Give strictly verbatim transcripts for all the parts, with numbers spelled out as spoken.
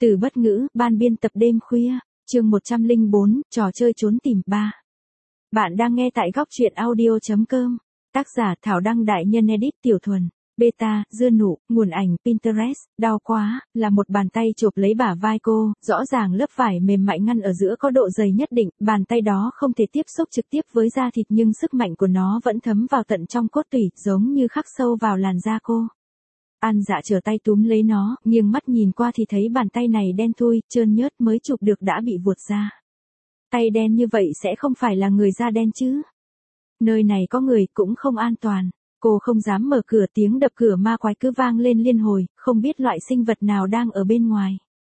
Từ bất ngữ, ban biên tập đêm khuya, chương một trăm lẻ bốn, trò chơi trốn tìm ba. Bạn đang nghe tại góc truyện audio chấm com. Tác giả Thảo Đăng đại nhân edit Tiểu Thuần. Beta, dưa nụ, nguồn ảnh Pinterest, đau quá, là một bàn tay chộp lấy bả vai cô, rõ ràng lớp vải mềm mại ngăn ở giữa có độ dày nhất định, bàn tay đó không thể tiếp xúc trực tiếp với da thịt nhưng sức mạnh của nó vẫn thấm vào tận trong cốt tủy, giống như khắc sâu vào làn da cô. An Dạ trở tay túm lấy nó, nghiêng mắt nhìn qua thì thấy bàn tay này đen thui, trơn nhớt mới chụp được đã bị vuột ra. Tay đen như vậy sẽ không phải là người da đen chứ? Nơi này có người cũng không an toàn. Cô không dám mở cửa, tiếng đập cửa ma quái cứ vang lên liên hồi, không biết loại sinh vật nào đang ở bên ngoài.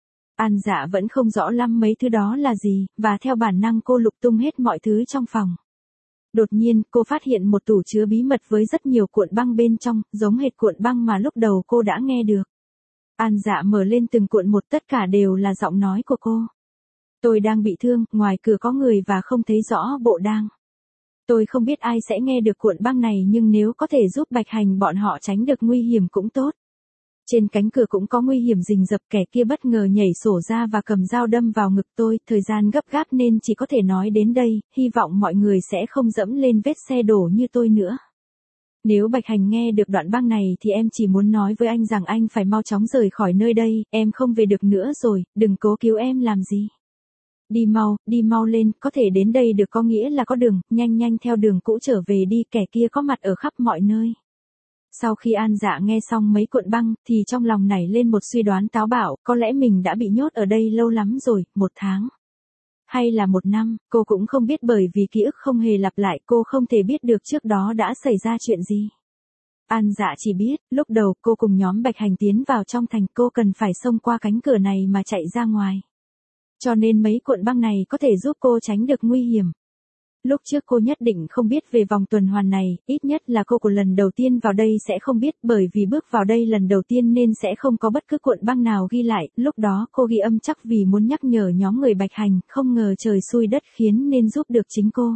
An Dạ vẫn không rõ lắm mấy thứ đó là gì, và theo bản năng cô lục tung hết mọi thứ trong phòng. Đột nhiên, cô phát hiện một tủ chứa bí mật với rất nhiều cuộn băng bên trong, giống hệt cuộn băng mà lúc đầu cô đã nghe được. An Dạ mở lên từng cuộn một, tất cả đều là giọng nói của cô. Tôi đang bị thương, ngoài cửa có người và không thấy rõ bộ đang. Tôi không biết ai sẽ nghe được cuộn băng này nhưng nếu có thể giúp Bạch Hành bọn họ tránh được nguy hiểm cũng tốt. Trên cánh cửa cũng có nguy hiểm rình rập, kẻ kia bất ngờ nhảy sổ ra và cầm dao đâm vào ngực tôi, thời gian gấp gáp nên chỉ có thể nói đến đây, hy vọng mọi người sẽ không dẫm lên vết xe đổ như tôi nữa. Nếu Bạch Hành nghe được đoạn băng này thì em chỉ muốn nói với anh rằng anh phải mau chóng rời khỏi nơi đây, em không về được nữa rồi, đừng cố cứu em làm gì. Đi mau, đi mau lên, có thể đến đây được có nghĩa là có đường, nhanh nhanh theo đường cũ trở về đi, kẻ kia có mặt ở khắp mọi nơi. Sau khi An Dạ nghe xong mấy cuộn băng, thì trong lòng nảy lên một suy đoán táo bạo, có lẽ mình đã bị nhốt ở đây lâu lắm rồi, một tháng. Hay là một năm, cô cũng không biết bởi vì ký ức không hề lặp lại, cô không thể biết được trước đó đã xảy ra chuyện gì. An Dạ chỉ biết, lúc đầu cô cùng nhóm Bạch Hành tiến vào trong thành, cô cần phải xông qua cánh cửa này mà chạy ra ngoài. Cho nên mấy cuộn băng này có thể giúp cô tránh được nguy hiểm. Lúc trước cô nhất định không biết về vòng tuần hoàn này, ít nhất là cô của lần đầu tiên vào đây sẽ không biết, bởi vì bước vào đây lần đầu tiên nên sẽ không có bất cứ cuộn băng nào ghi lại, lúc đó cô ghi âm chắc vì muốn nhắc nhở nhóm người Bạch Hành, không ngờ trời xui đất khiến nên giúp được chính cô.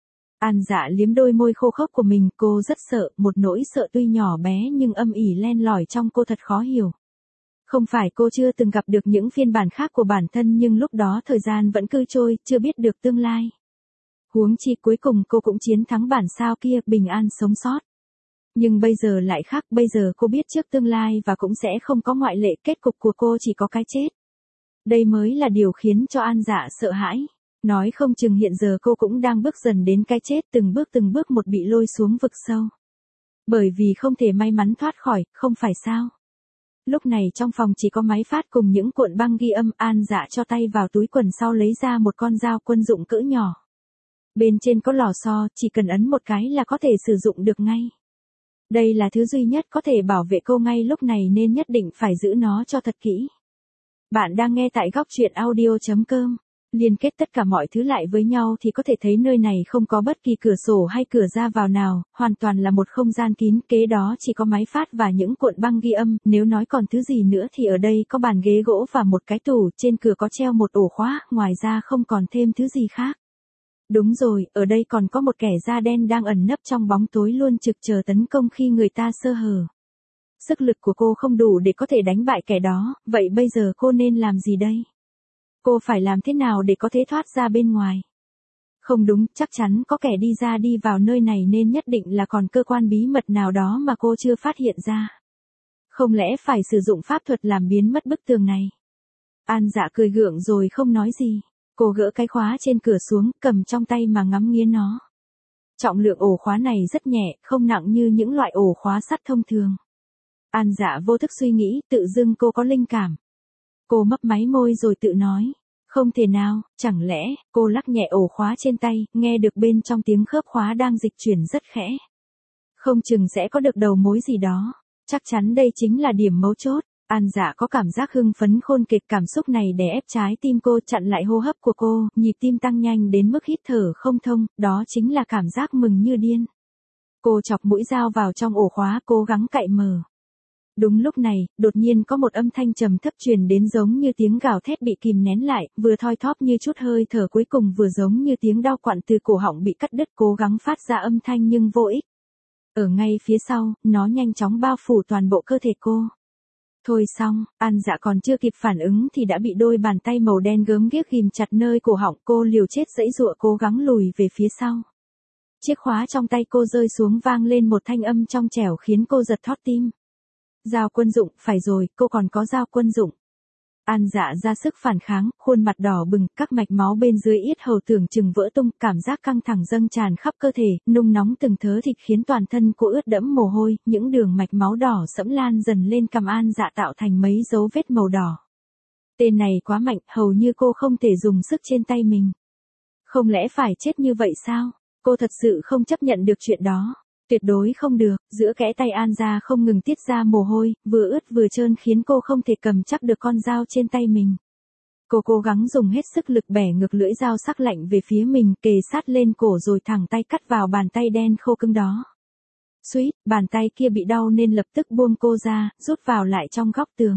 An Dạ liếm đôi môi khô khốc của mình, cô rất sợ, một nỗi sợ tuy nhỏ bé nhưng âm ỉ len lỏi trong cô thật khó hiểu. Không phải cô chưa từng gặp được những phiên bản khác của bản thân nhưng lúc đó thời gian vẫn cứ trôi, chưa biết được tương lai. Huống chi cuối cùng cô cũng chiến thắng bản sao kia, bình an sống sót. Nhưng bây giờ lại khác, bây giờ cô biết trước tương lai và cũng sẽ không có ngoại lệ, kết cục của cô chỉ có cái chết. Đây mới là điều khiến cho An Dạ sợ hãi. Nói không chừng hiện giờ cô cũng đang bước dần đến cái chết, từng bước từng bước một bị lôi xuống vực sâu. Bởi vì không thể may mắn thoát khỏi, không phải sao? Lúc này trong phòng chỉ có máy phát cùng những cuộn băng ghi âm, An Dạ cho tay vào túi quần sau lấy ra một con dao quân dụng cỡ nhỏ. Bên trên có lò xo, chỉ cần ấn một cái là có thể sử dụng được ngay. Đây là thứ duy nhất có thể bảo vệ cô ngay lúc này nên nhất định phải giữ nó cho thật kỹ. Bạn đang nghe tại góc truyện audio chấm com. Liên kết tất cả mọi thứ lại với nhau thì có thể thấy nơi này không có bất kỳ cửa sổ hay cửa ra vào nào, hoàn toàn là một không gian kín, kế đó chỉ có máy phát và những cuộn băng ghi âm, nếu nói còn thứ gì nữa thì ở đây có bàn ghế gỗ và một cái tủ, trên cửa có treo một ổ khóa, ngoài ra không còn thêm thứ gì khác. Đúng rồi, ở đây còn có một kẻ da đen đang ẩn nấp trong bóng tối luôn trực chờ tấn công khi người ta sơ hở. Sức lực của cô không đủ để có thể đánh bại kẻ đó, vậy bây giờ cô nên làm gì đây? Cô phải làm thế nào để có thể thoát ra bên ngoài? Không đúng, chắc chắn có kẻ đi ra đi vào nơi này nên nhất định là còn cơ quan bí mật nào đó mà cô chưa phát hiện ra. Không lẽ phải sử dụng pháp thuật làm biến mất bức tường này? An Dạ cười gượng rồi không nói gì. Cô gỡ cái khóa trên cửa xuống, cầm trong tay mà ngắm nghía nó. Trọng lượng ổ khóa này rất nhẹ, không nặng như những loại ổ khóa sắt thông thường. An Dạ vô thức suy nghĩ, tự dưng cô có linh cảm. Cô mấp máy môi rồi tự nói, không thể nào, chẳng lẽ, cô lắc nhẹ ổ khóa trên tay, nghe được bên trong tiếng khớp khóa đang dịch chuyển rất khẽ. Không chừng sẽ có được đầu mối gì đó, chắc chắn đây chính là điểm mấu chốt. An Dạ có cảm giác hưng phấn khôn kịch, cảm xúc này đè ép trái tim cô, chặn lại hô hấp của cô, nhịp tim tăng nhanh đến mức hít thở không thông, đó chính là cảm giác mừng như điên. Cô chọc mũi dao vào trong ổ khóa, cố gắng cạy mở. Đúng lúc này, đột nhiên có một âm thanh trầm thấp truyền đến giống như tiếng gào thét bị kìm nén lại, vừa thoi thóp như chút hơi thở cuối cùng vừa giống như tiếng đau quặn từ cổ họng bị cắt đứt, cố gắng phát ra âm thanh nhưng vô ích. Ở ngay phía sau, nó nhanh chóng bao phủ toàn bộ cơ thể cô. Thôi xong, An Dạ còn chưa kịp phản ứng thì đã bị đôi bàn tay màu đen gớm ghiếc ghim chặt nơi cổ họng. Cô liều chết giãy giụa cố gắng lùi về phía sau. Chiếc khóa trong tay cô rơi xuống vang lên một thanh âm trong trẻo khiến cô giật thót tim. Dao quân dụng, phải rồi, cô còn có dao quân dụng. An Dạ ra sức phản kháng, khuôn mặt đỏ bừng, các mạch máu bên dưới yết hầu tưởng chừng vỡ tung, cảm giác căng thẳng dâng tràn khắp cơ thể, nung nóng từng thớ thịt khiến toàn thân cô ướt đẫm mồ hôi, những đường mạch máu đỏ sẫm lan dần lên cằm An Dạ tạo thành mấy dấu vết màu đỏ. Tên này quá mạnh, hầu như cô không thể dùng sức trên tay mình. Không lẽ phải chết như vậy sao? Cô thật sự không chấp nhận được chuyện đó. Tuyệt đối không được, giữa kẽ tay An Dạ không ngừng tiết ra mồ hôi, vừa ướt vừa trơn khiến cô không thể cầm chắc được con dao trên tay mình. Cô cố gắng dùng hết sức lực bẻ ngược lưỡi dao sắc lạnh về phía mình, kề sát lên cổ rồi thẳng tay cắt vào bàn tay đen khô cứng đó. Suýt, bàn tay kia bị đau nên lập tức buông cô ra, rút vào lại trong góc tường.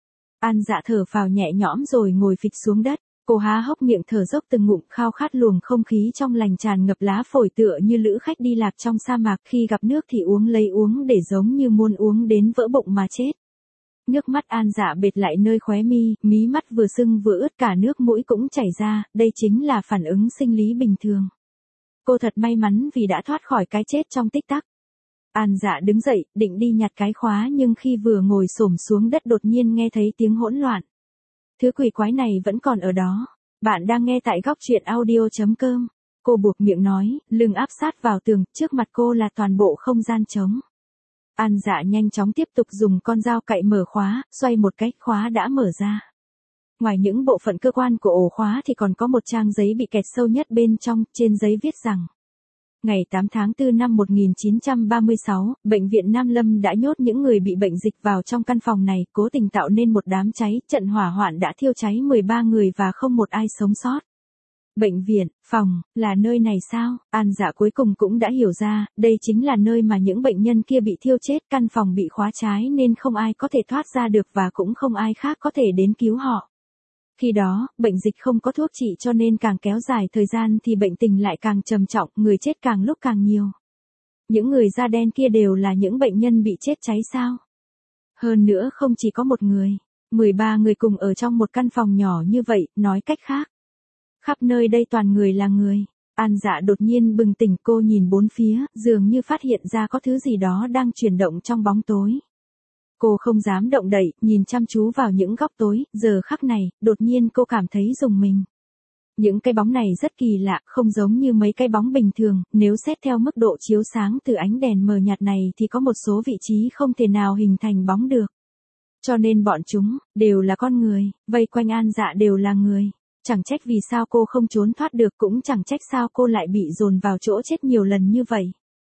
An Dạ thở phào nhẹ nhõm rồi ngồi phịch xuống đất. Cô há hốc miệng thở dốc từng ngụm, khao khát luồng không khí trong lành tràn ngập lá phổi tựa như lữ khách đi lạc trong sa mạc, khi gặp nước thì uống lấy uống để giống như muốn uống đến vỡ bụng mà chết. Nước mắt An Dạ bệt lại nơi khóe mi, mí mắt vừa sưng vừa ướt, cả nước mũi cũng chảy ra, đây chính là phản ứng sinh lý bình thường. Cô thật may mắn vì đã thoát khỏi cái chết trong tích tắc. An Dạ đứng dậy, định đi nhặt cái khóa nhưng khi vừa ngồi xổm xuống đất đột nhiên nghe thấy tiếng hỗn loạn. Thứ quỷ quái này vẫn còn ở đó. Bạn đang nghe tại góc truyện audio chấm com. Cô buộc miệng nói, lưng áp sát vào tường, trước mặt cô là toàn bộ không gian trống. An Dạ nhanh chóng tiếp tục dùng con dao cạy mở khóa, xoay một cái, khóa đã mở ra. Ngoài những bộ phận cơ quan của ổ khóa thì còn có một trang giấy bị kẹt sâu nhất bên trong, trên giấy viết rằng. Ngày tám tháng tư năm một nghìn chín trăm ba mươi sáu, Bệnh viện Nam Lâm đã nhốt những người bị bệnh dịch vào trong căn phòng này, cố tình tạo nên một đám cháy, trận hỏa hoạn đã thiêu cháy mười ba người và không một ai sống sót. Bệnh viện, phòng, là nơi này sao? An Dạ cuối cùng cũng đã hiểu ra, đây chính là nơi mà những bệnh nhân kia bị thiêu chết, căn phòng bị khóa trái nên không ai có thể thoát ra được và cũng không ai khác có thể đến cứu họ. Khi đó, bệnh dịch không có thuốc trị cho nên càng kéo dài thời gian thì bệnh tình lại càng trầm trọng, người chết càng lúc càng nhiều. Những người da đen kia đều là những bệnh nhân bị chết cháy sao? Hơn nữa không chỉ có một người, mười ba người cùng ở trong một căn phòng nhỏ như vậy, nói cách khác. Khắp nơi đây toàn người là người. An Dạ đột nhiên bừng tỉnh, cô nhìn bốn phía, dường như phát hiện ra có thứ gì đó đang chuyển động trong bóng tối. Cô không dám động đậy, nhìn chăm chú vào những góc tối, giờ khắc này, đột nhiên cô cảm thấy rùng mình. Những cái bóng này rất kỳ lạ, không giống như mấy cái bóng bình thường, nếu xét theo mức độ chiếu sáng từ ánh đèn mờ nhạt này thì có một số vị trí không thể nào hình thành bóng được. Cho nên bọn chúng, đều là con người, vây quanh An Dạ đều là người. Chẳng trách vì sao cô không trốn thoát được, cũng chẳng trách sao cô lại bị dồn vào chỗ chết nhiều lần như vậy.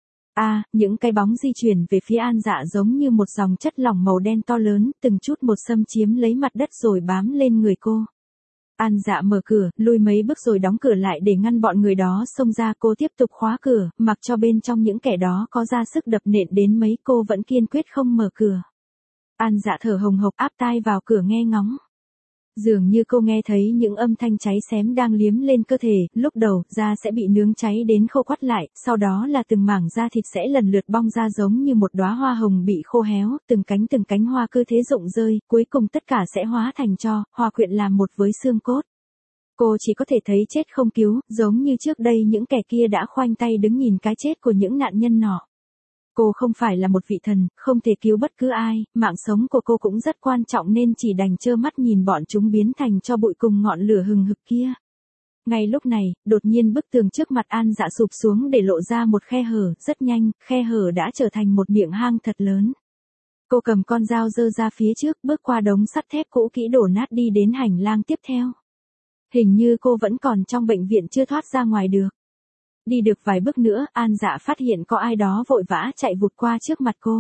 À, những cái bóng di chuyển về phía An Dạ giống như một dòng chất lỏng màu đen to lớn, từng chút một xâm chiếm lấy mặt đất rồi bám lên người cô. An Dạ mở cửa, lùi mấy bước rồi đóng cửa lại để ngăn bọn người đó xông ra. Cô tiếp tục khóa cửa, mặc cho bên trong những kẻ đó có ra sức đập nện đến mấy, cô vẫn kiên quyết không mở cửa. An Dạ thở hồng hộc áp tai vào cửa nghe ngóng. Dường như cô nghe thấy những âm thanh cháy xém đang liếm lên cơ thể, lúc đầu, da sẽ bị nướng cháy đến khô quắt lại, sau đó là từng mảng da thịt sẽ lần lượt bong ra giống như một đóa hoa hồng bị khô héo, từng cánh từng cánh hoa cứ thế rụng rơi, cuối cùng tất cả sẽ hóa thành tro, hòa quyện làm một với xương cốt. Cô chỉ có thể thấy chết không cứu, giống như trước đây những kẻ kia đã khoanh tay đứng nhìn cái chết của những nạn nhân nọ. Cô không phải là một vị thần, không thể cứu bất cứ ai, mạng sống của cô cũng rất quan trọng nên chỉ đành trơ mắt nhìn bọn chúng biến thành tro bụi cùng ngọn lửa hừng hực kia. Ngay lúc này, đột nhiên bức tường trước mặt An Dạ sụp xuống để lộ ra một khe hở, rất nhanh, khe hở đã trở thành một miệng hang thật lớn. Cô cầm con dao giơ ra phía trước, bước qua đống sắt thép cũ kỹ đổ nát đi đến hành lang tiếp theo. Hình như cô vẫn còn trong bệnh viện chưa thoát ra ngoài được. Đi được vài bước nữa, An Dạ phát hiện có ai đó vội vã chạy vụt qua trước mặt cô.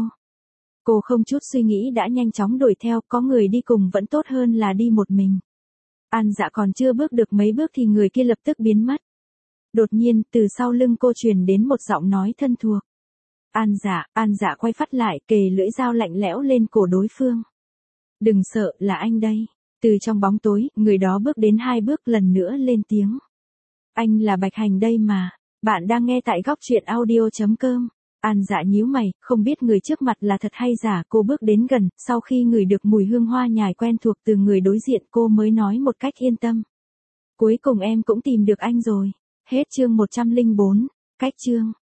Cô không chút suy nghĩ đã nhanh chóng đuổi theo, có người đi cùng vẫn tốt hơn là đi một mình. An Dạ còn chưa bước được mấy bước thì người kia lập tức biến mất. Đột nhiên, từ sau lưng cô truyền đến một giọng nói thân thuộc. An Dạ, An Dạ quay phát lại, kề lưỡi dao lạnh lẽo lên cổ đối phương. Đừng sợ, là anh đây. Từ trong bóng tối, người đó bước đến hai bước lần nữa lên tiếng. Anh là Bạch Hành đây mà. Bạn đang nghe tại góc truyện audio chấm com. An Dạ nhíu mày, không biết người trước mặt là thật hay giả. Cô bước đến gần, sau khi ngửi được mùi hương hoa nhài quen thuộc từ người đối diện cô mới nói một cách yên tâm. Cuối cùng em cũng tìm được anh rồi. Hết chương một trăm lẻ bốn. Cách chương.